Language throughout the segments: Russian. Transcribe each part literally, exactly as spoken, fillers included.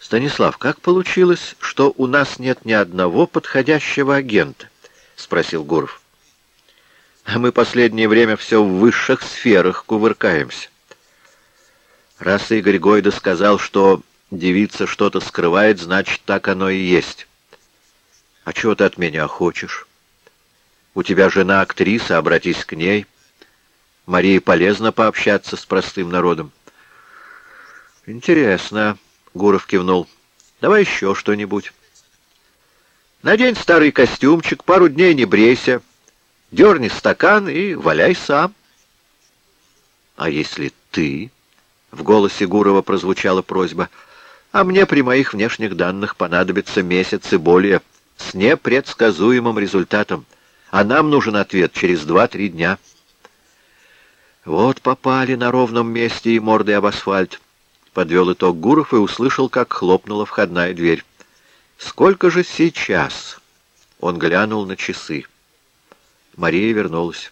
«Станислав, как получилось, что у нас нет ни одного подходящего агента?» — спросил Гуров. «А мы последнее время все в высших сферах кувыркаемся. Раз Игорь Гойда сказал, что девица что-то скрывает, значит, так оно и есть. А чего ты от меня хочешь? У тебя жена актриса, обратись к ней. Марии полезно пообщаться с простым народом». «Интересно», — Гуров кивнул. «Давай еще что-нибудь. Надень старый костюмчик, пару дней не брейся, дерни стакан и валяй сам». «А если ты?» — в голосе Гурова прозвучала просьба. «А мне при моих внешних данных понадобится месяц и более, с непредсказуемым результатом, а нам нужен ответ через два-три дня». «Вот попали на ровном месте и мордой об асфальт», — подвел итог Гуров и услышал, как хлопнула входная дверь. «Сколько же сейчас?» — он глянул на часы. Мария вернулась.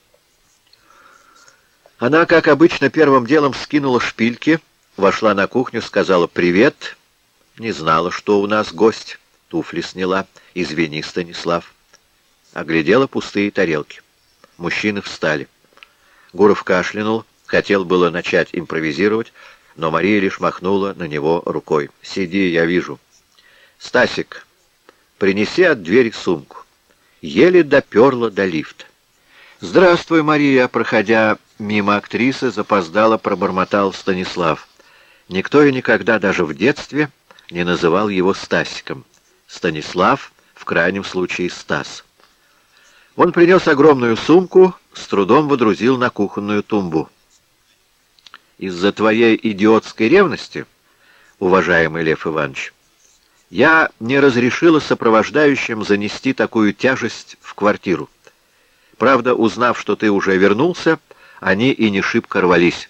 Она, как обычно, первым делом скинула шпильки, вошла на кухню, сказала «Привет». Не знала, что у нас гость. Туфли сняла. «Извини, Станислав». Оглядела пустые тарелки. Мужчины встали. Гуров кашлянул, хотел было начать импровизировать, но Мария лишь махнула на него рукой. «Сиди, я вижу». «Стасик, принеси от двери сумку». Еле доперла до лифта. «Здравствуй, Мария», проходя мимо актрисы, запоздало пробормотал Станислав. Никто и никогда, даже в детстве, не называл его Стасиком. Станислав, в крайнем случае, Стас. Он принес огромную сумку, с трудом водрузил на кухонную тумбу. «Из-за твоей идиотской ревности, уважаемый Лев Иванович, я не разрешила сопровождающим занести такую тяжесть в квартиру. Правда, узнав, что ты уже вернулся, они и не шибко рвались».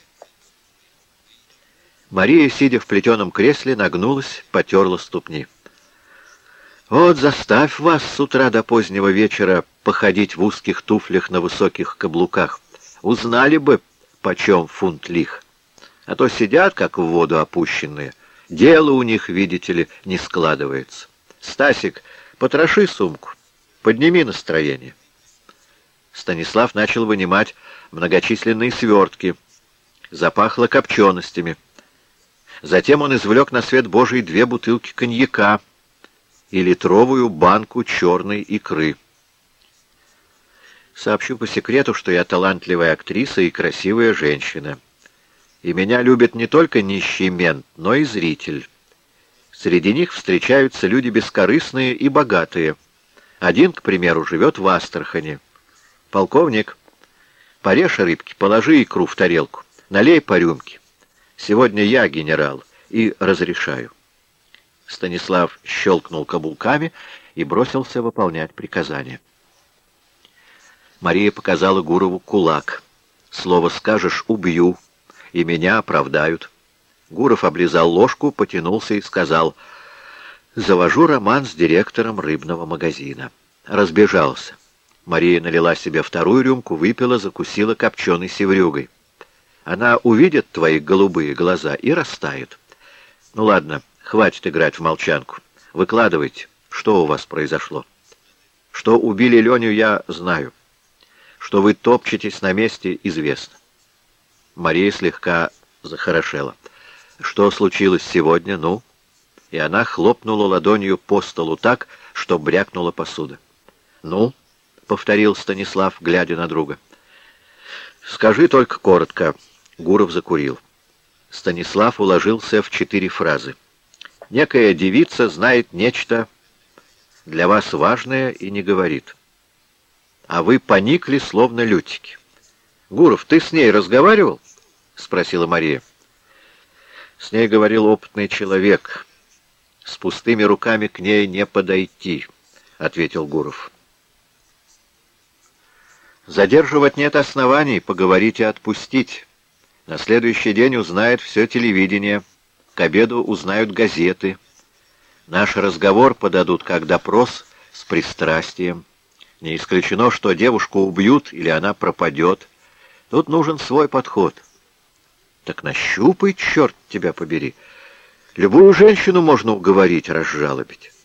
Мария, сидя в плетеном кресле, нагнулась, потерла ступни. «Вот заставь вас с утра до позднего вечера походить в узких туфлях на высоких каблуках. Узнали бы, почем фунт лих. А то сидят, как в воду опущенные. Дело у них, видите ли, не складывается. Стасик, потроши сумку, подними настроение». Станислав начал вынимать многочисленные свертки. Запахло копченостями. Затем он извлек на свет Божий две бутылки коньяка и литровую банку черной икры. «Сообщу по секрету, что я талантливая актриса и красивая женщина. И меня любит не только нищий мент, но и зритель. Среди них встречаются люди бескорыстные и богатые. Один, к примеру, живет в Астрахани. Полковник, порежь рыбки, положи икру в тарелку, налей по рюмке. Сегодня я генерал и разрешаю». Станислав щелкнул каблуками и бросился выполнять приказание. Мария показала Гурову кулак. «Слово скажешь — убью, и меня оправдают». Гуров облизал ложку, потянулся и сказал: «Завожу роман с директором рыбного магазина». Разбежался. Мария налила себе вторую рюмку, выпила, закусила копченой севрюгой. Она увидит твои голубые глаза и растает. Ну ладно, хватит играть в молчанку. Выкладывайте, что у вас произошло. Что убили Леню, я знаю. Что вы топчетесь на месте, известно. Мария слегка захорошела. Что случилось сегодня, ну? И она хлопнула ладонью по столу так, что брякнула посуда. «Ну?» — повторил Станислав, глядя на друга. «Скажи только коротко». Гуров закурил. Станислав уложился в четыре фразы. «Некая девица знает нечто для вас важное и не говорит. А вы поникли, словно лютики». «Гуров, ты с ней разговаривал?» — спросила Мария. «С ней говорил опытный человек. С пустыми руками к ней не подойти», — ответил Гуров. «Задерживать нет оснований, поговорить и отпустить. На следующий день узнает все телевидение, к обеду узнают газеты. Наш разговор подадут как допрос с пристрастием. Не исключено, что девушку убьют или она пропадет. Тут нужен свой подход». «Так нащупай, черт тебя побери. Любую женщину можно уговорить, разжалобить.